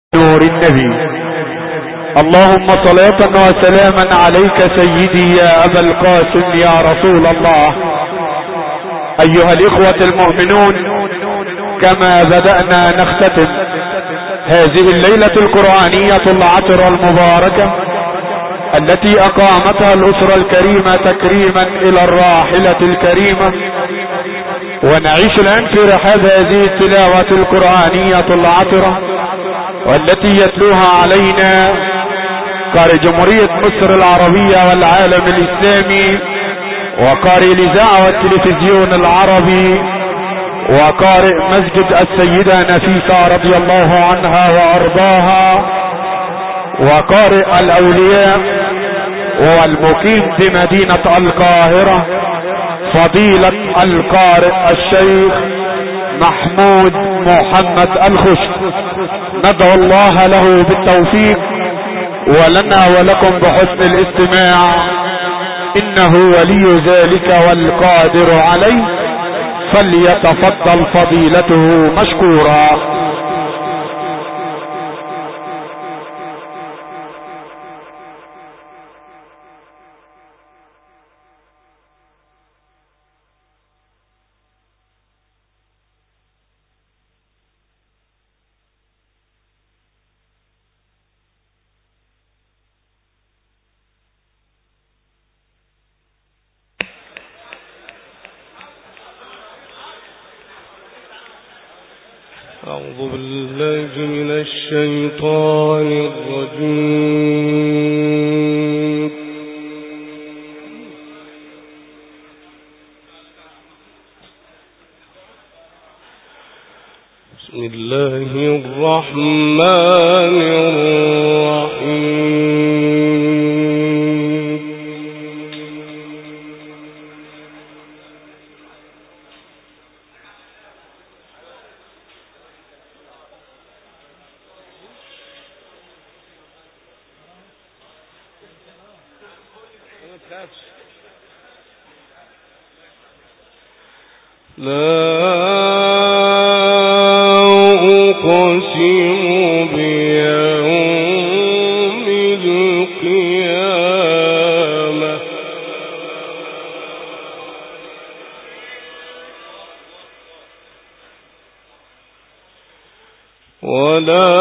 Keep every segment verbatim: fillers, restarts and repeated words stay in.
نور النبي. اللهم صلاة وسلاما عليك سيدي يا أبا القاسم يا رسول الله. أيها الإخوة المؤمنون، كما بدأنا نختتم هذه الليلة القرآنية العطرة المباركة التي أقامتها الأسرة الكريمة تكريما إلى الراحلة الكريمة، ونعيش الآن في رحاب هذه التلاوة القرآنية العطرة والتي يتلوها علينا قارئ جمهورية مصر العربية والعالم الإسلامي، وقارئ الإذاعة والتلفزيون العربي، وقارئ مسجد السيدة نفيسة رضي الله عنها وأرضاها، وقارئ الأولياء والمقيم بمدينة القاهرة فضيلة القارئ الشيخ محمود محمد الخشب. ندعو الله له بالتوفيق ولنا ولكم بحسن الاستماع، إنه ولي ذلك والقادر عليه، فليتفضل فضيلته مشكورا. أعوذ بالله من الشيطان الرجيم. بسم الله الرحمن الرحيم. لا أقسم بيوم القيامة ولا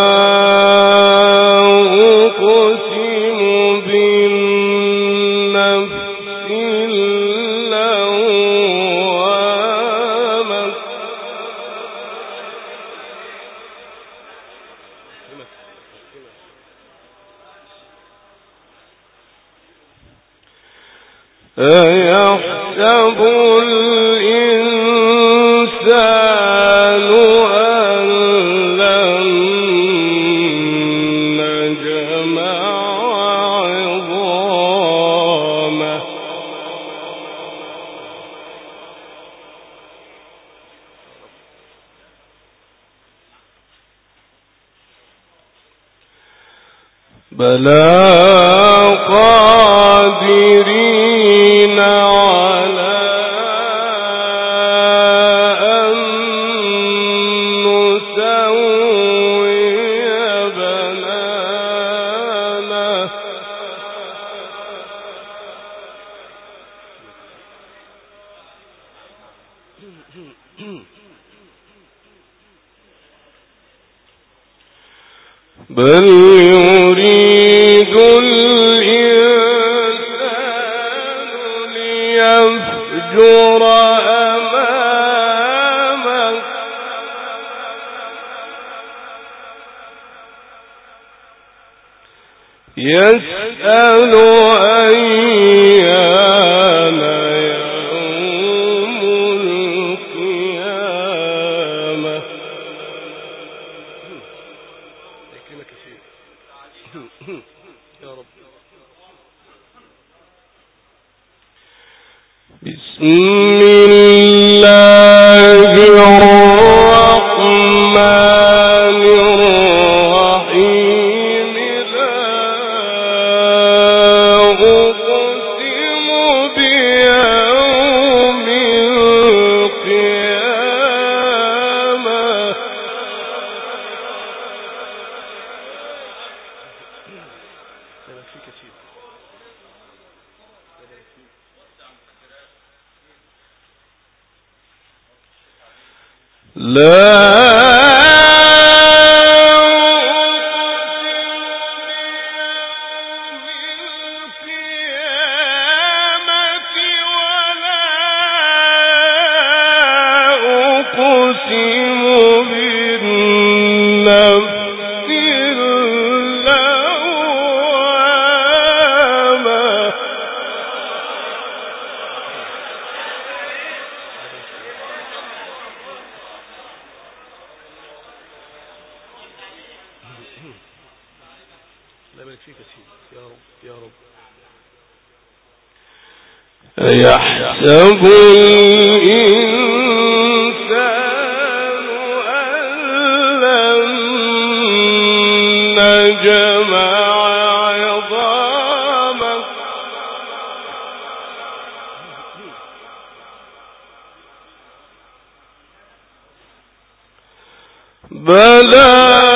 أيحسب الإنسان أن لن نجمع عظامه بلى قادرين على أن نسوي بنانه بل يريد الإنسان ليفجر أمامه يسأل أيان يوم القيامة. يا رب. بسم الله الرحمن الرحيم. لا أقسم بيوم القيامة يحسب الإنسان أن لن نجمع عظامه بلى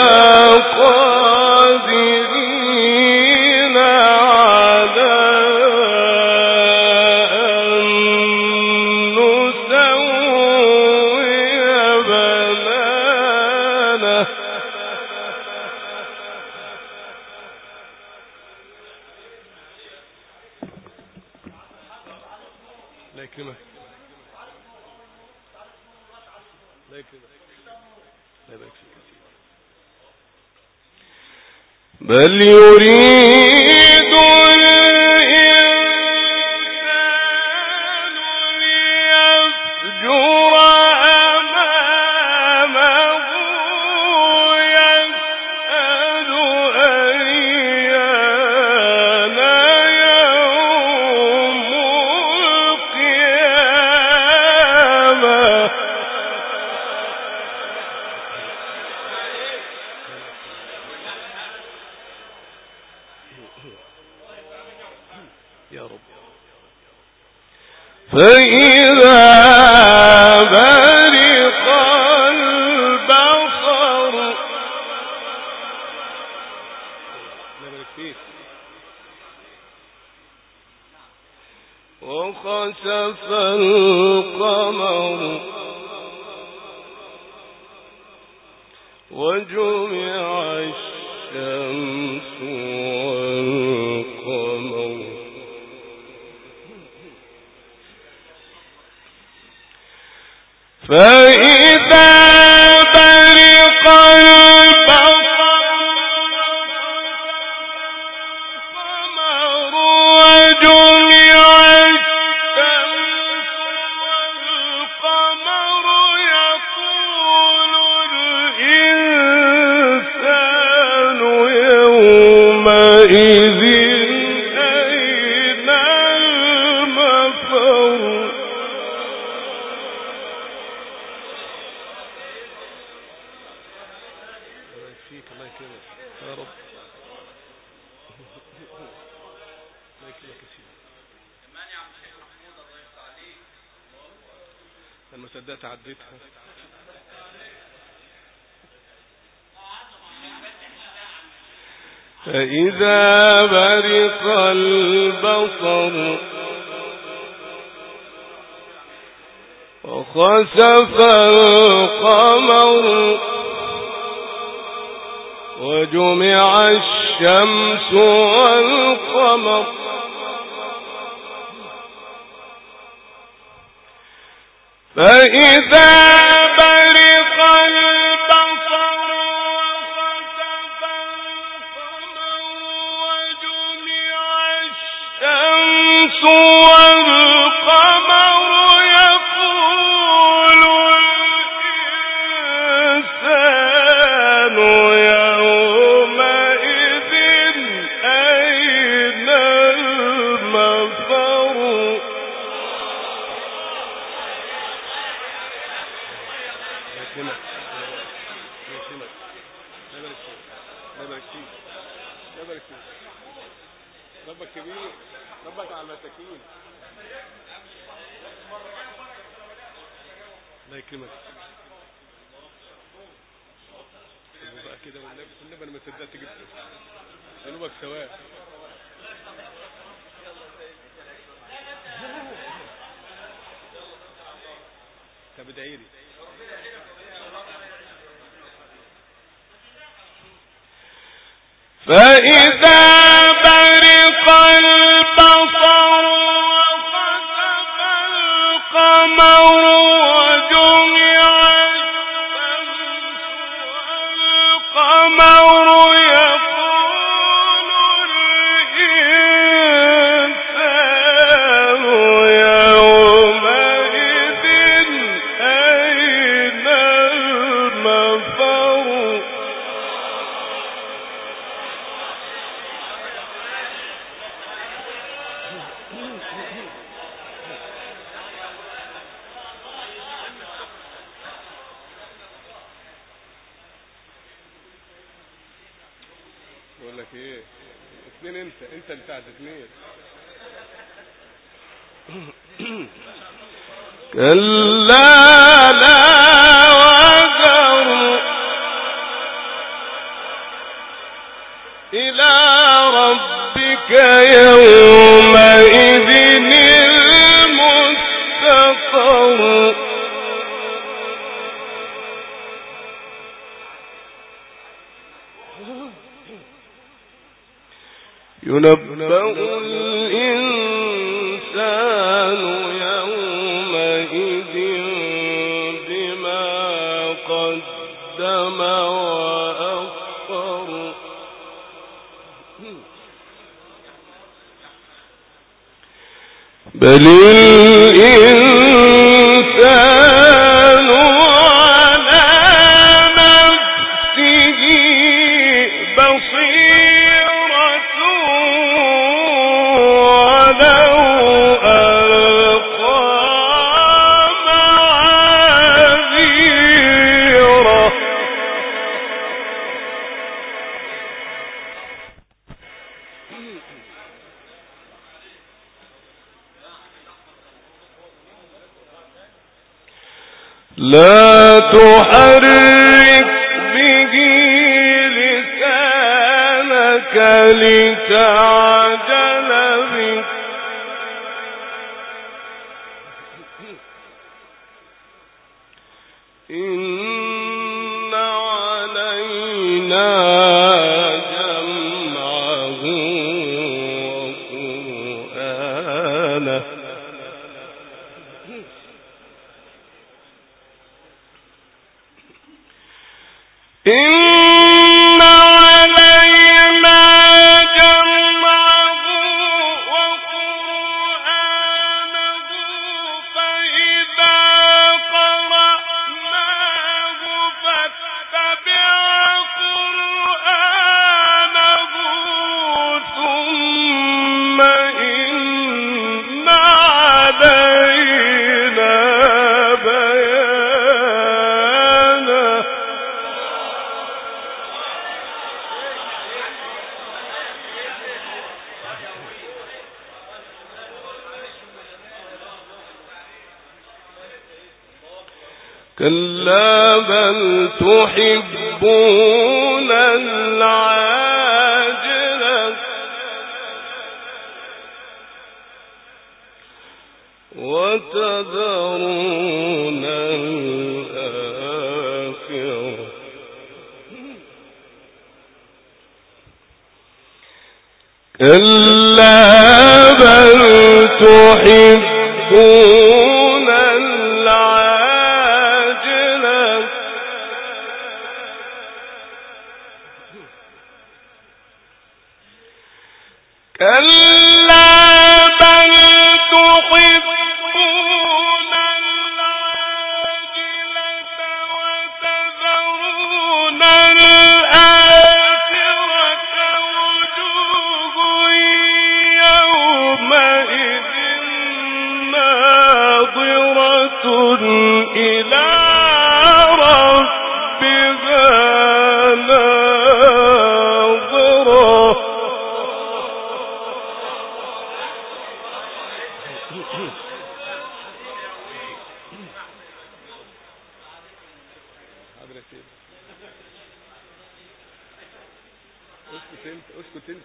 بل يريد الإنسان ليفجر أمامه يسأل أيان يوم القيامة يا رب. فإذا برق البصر وخسف القمر وجمع الشمس والقمر فإذا برق البصر وجمع الشمس والقمر يقول الإنسان يومئذ أين المفر يا رب. لما صدقت عديتها فإذا برق البصر وخسف القمر وجمع الشمس والقمر فإذا برق البصر وخسف القمر وجمع الشمس والقمر يقول الإنسان يومئذ أين المفر ربك كبير، ربك على المساكين. الله يكرمك. بقى كده والنبي والنبي انا ما صدقت جبته. ذنوبك سواء. طب ادعي لي. فإذا برق البصر وخسف القمر وجمع الشمس والقمر يقول الإنسان يومئذ أين المفر. بقول لك ايه، اثنين انت انت اللي بتاعت اثنين. كلا لا وزر إلى ربك يومئذ المستقر. ينبأ الإنسان يومئذ بما قدم وأخر. بل الإنسان على نفسه بصيرة ولو ألقى معاذيره. لا تحرك به لسانك لتعجل به إن علينا جمعه وقرآنه. إن علينا جمعه وقرآنه فإذا قرأناه فاتبع قرآنه ثم إن علينا بيانه. كلا بل تحبون العاجلة وتذرون الآخرة. كلا بل تحبون العاجلة كلا بل تحبون العاجلة وتذرون الآخرة وجوه يومئذ ناظرة إلى ربها ناظرة. حضرتك ايه؟ اسكت انت اسكت انت.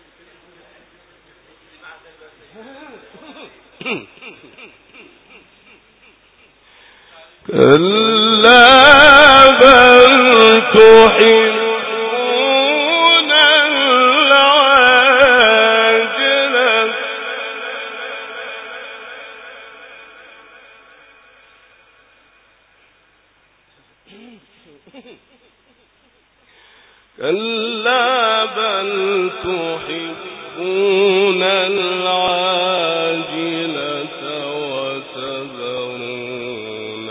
كلا بل تحبون العاجلة كلا بل تحبون العاجلة وتذرون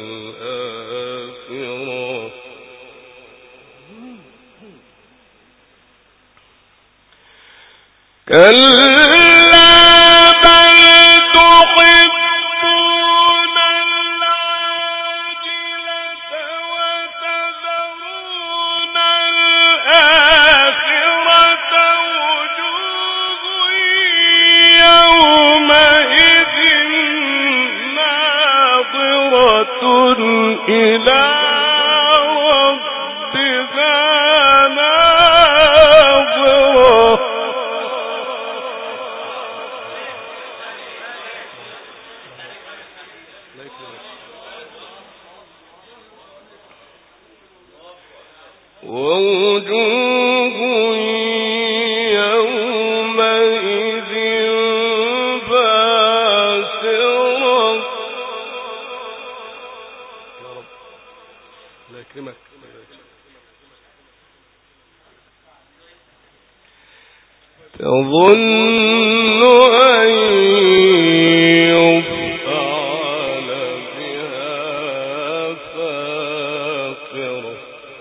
الآخرة كلا بل تحبون العاجلة وتذرون الآخرة وجوه يومئذ ناظرة إلى ربها ناظرة ووجوه يومئذ باسرة يا رب الله يكرمك تظن أن يفعل بها فاقرة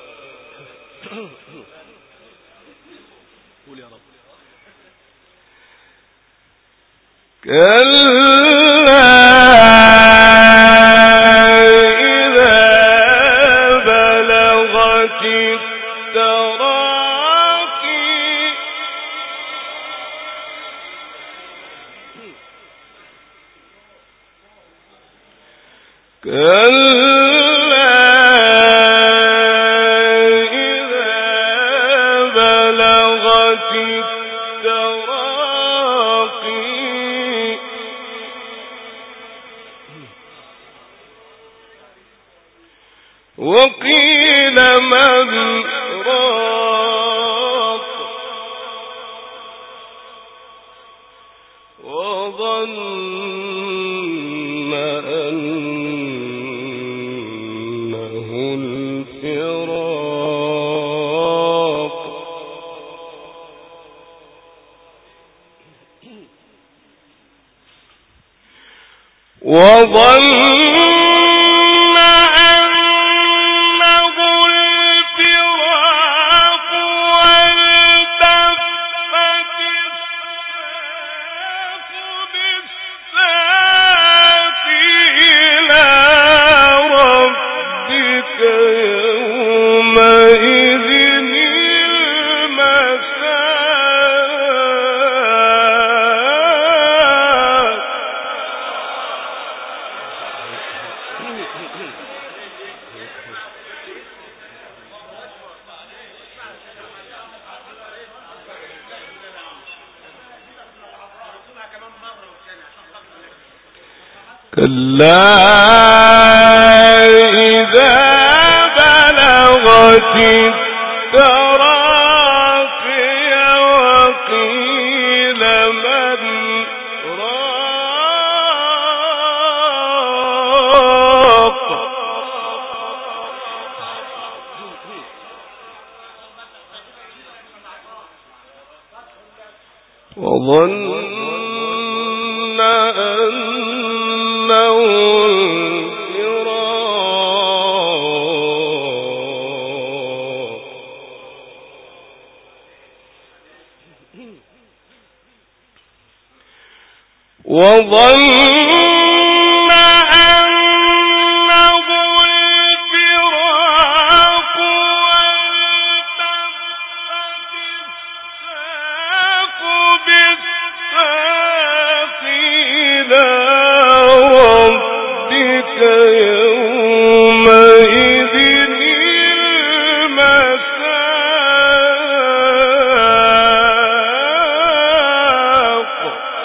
قول يا رب كلا إذا بلغت التراقي كلا إذا بلغت التراقي وقيل من راق وظن أنه الفراق وظن كلا إذا بلغت التراقي وقيل من راق وظن أنه الفراق وظن أنه الفراق والتفت الساق بالساق إلى ربك يومئذ المساق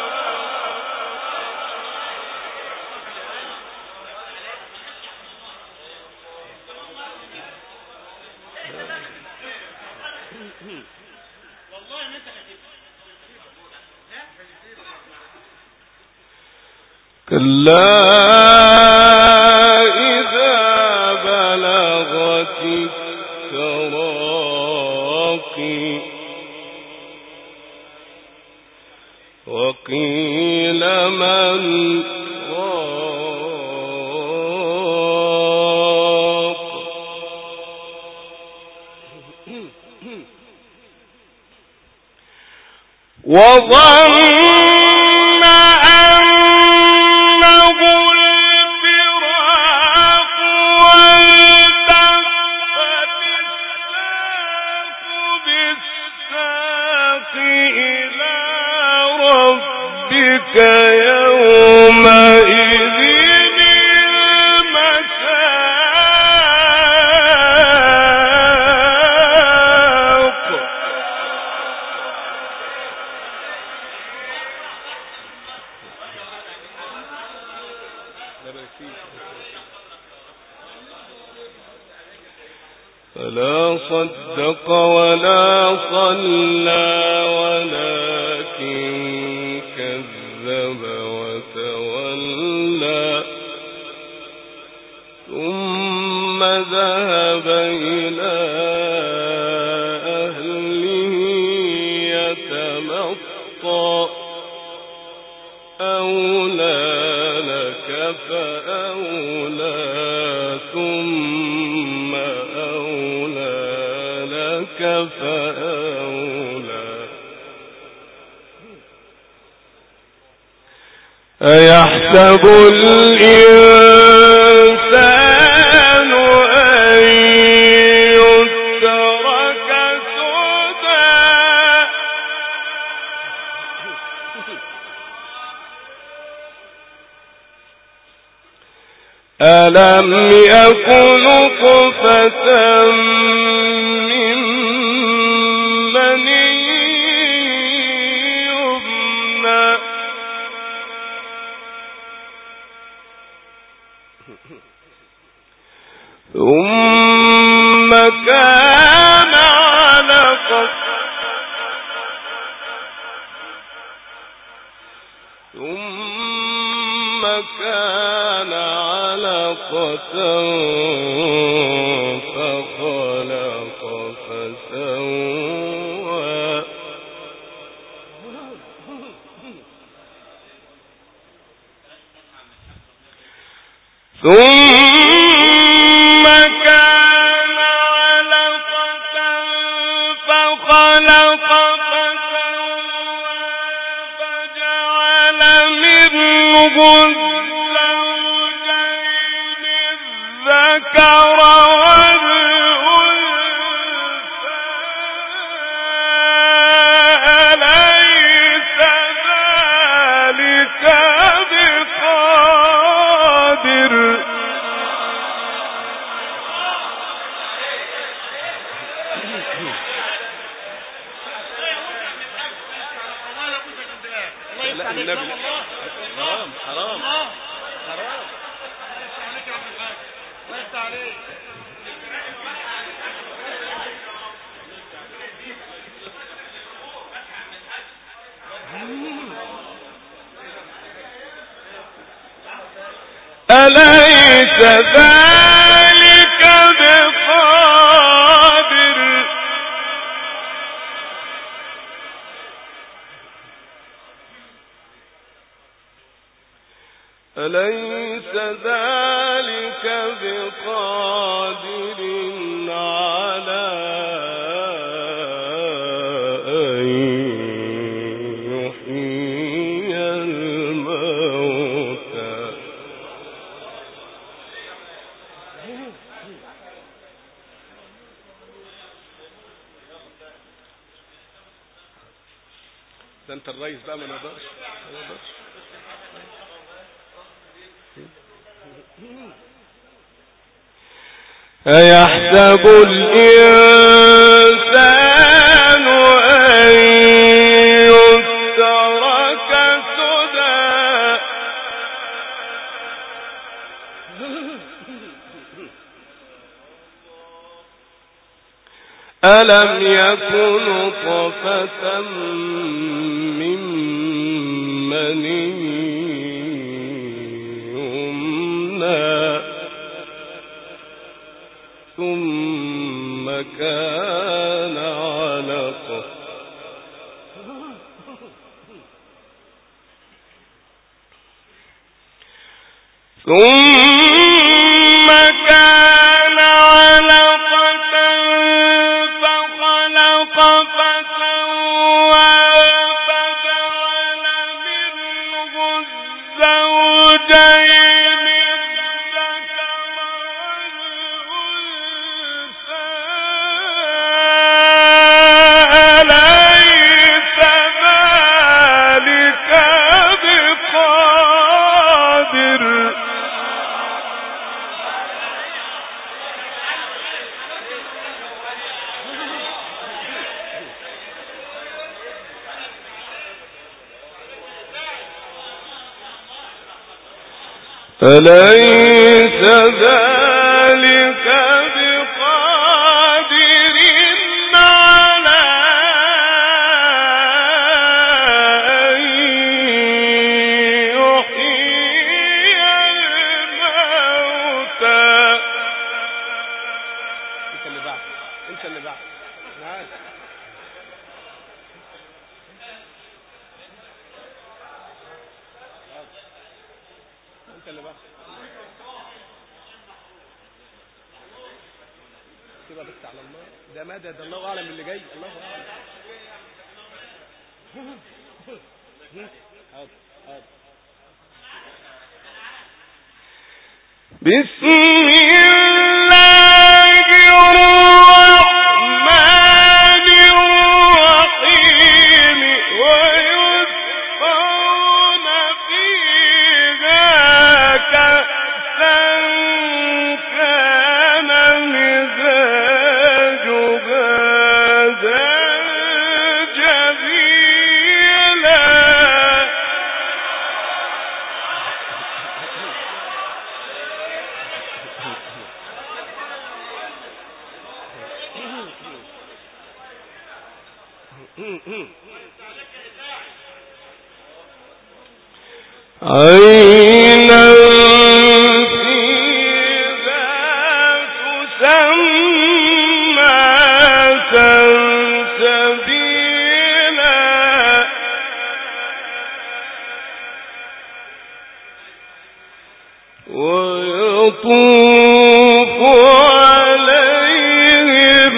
كلا إذا بلغت التراقي وقيل من راق وظن أنه الفراق والتفت الساق بالساق إلى ربك يومئذ فلا صدق ولا صلى ولكن كذب وتولى ثم ذهب إلى أهله يتمطى أولى لك فأولى ثم أولى لك فأولى أيحسب الإنسان أن يترك سدى ألم يكن نطفة من مني يمنى ثم كان علقة ثم كان علقة فخلق فسوى ثم كان علقة فخلق فسوى فجعل منه الزوجين الذكر والأنثى أليس ذلك بقادر لا النبي حرام حرام حرام ليس عليك أليس ذلك بقادر أليس ذلك بقادر على أن يحيي الموتى ده انت الرئيس بقى ما نقدرش ما نقدرش أيحسب الإنسان أن يترك سدى ألم يكن نطفة من مني يمنى ثم كان علقة ثم كان علقة فخلق فسوى فجعل منه الزوجين الذكر والأنثى أليس ذلك بقادر أليس ذلك بقادر على أن يحيي الموتى. انت اللي بعد انت اللي بعد معاك. انت اللي بعد تبقى بس على الله. ده مدد الله اعلم اللي جاي. الله اعلم. حاضر حاضر. بسم الله الرحمن الرحيم ويسقون فيها كأسا كان مزاجها زنجبيلا. عينا فيها تسمى سلسبيلا. ويطوف عليهم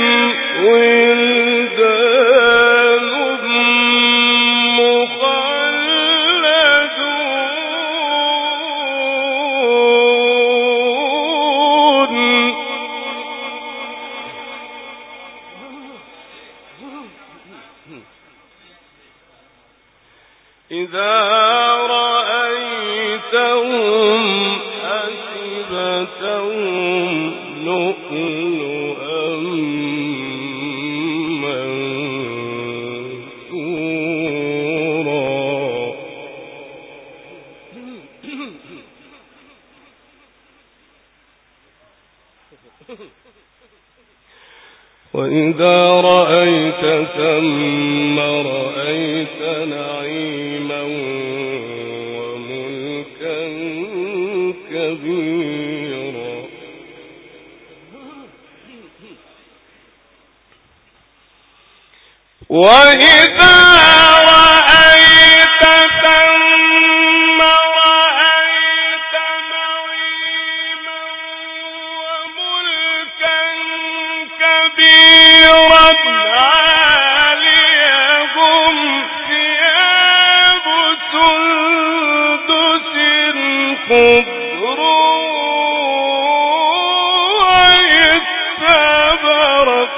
ولدان مخلدون إذا رأيتهم حسبتهم لؤلؤا منثورا. وإذا رأيت ثم رأيت نعيما وملكا كبيرا. وإذا رأيت ثم رأيت نعيما وملكا كبيرا عاليهم ثياب سندس خضر واستبرق.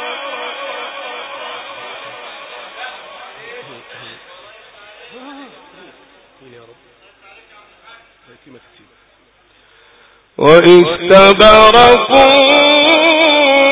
واستبرقوا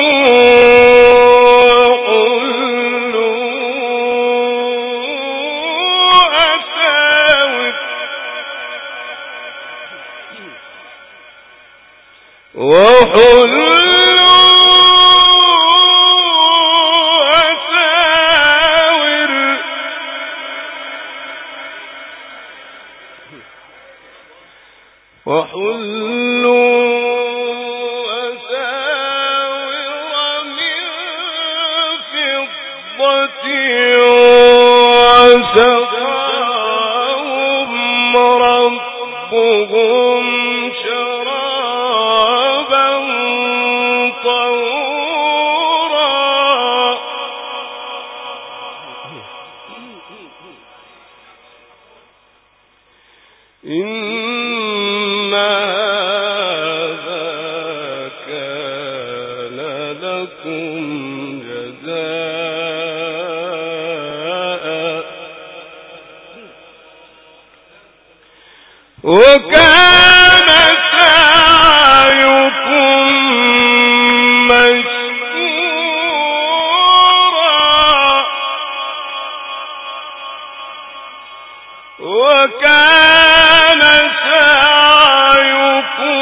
وسقاهم ربهم إن هذا كان لكم جزاء وكان سعيكم مشكورا وكان سعيكم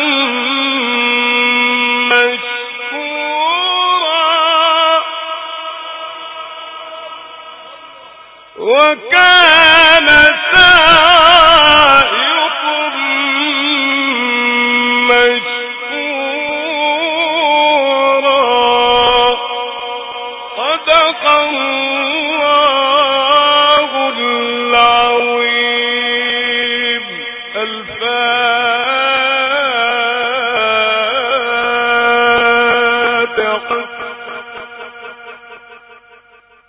مشكورا وكان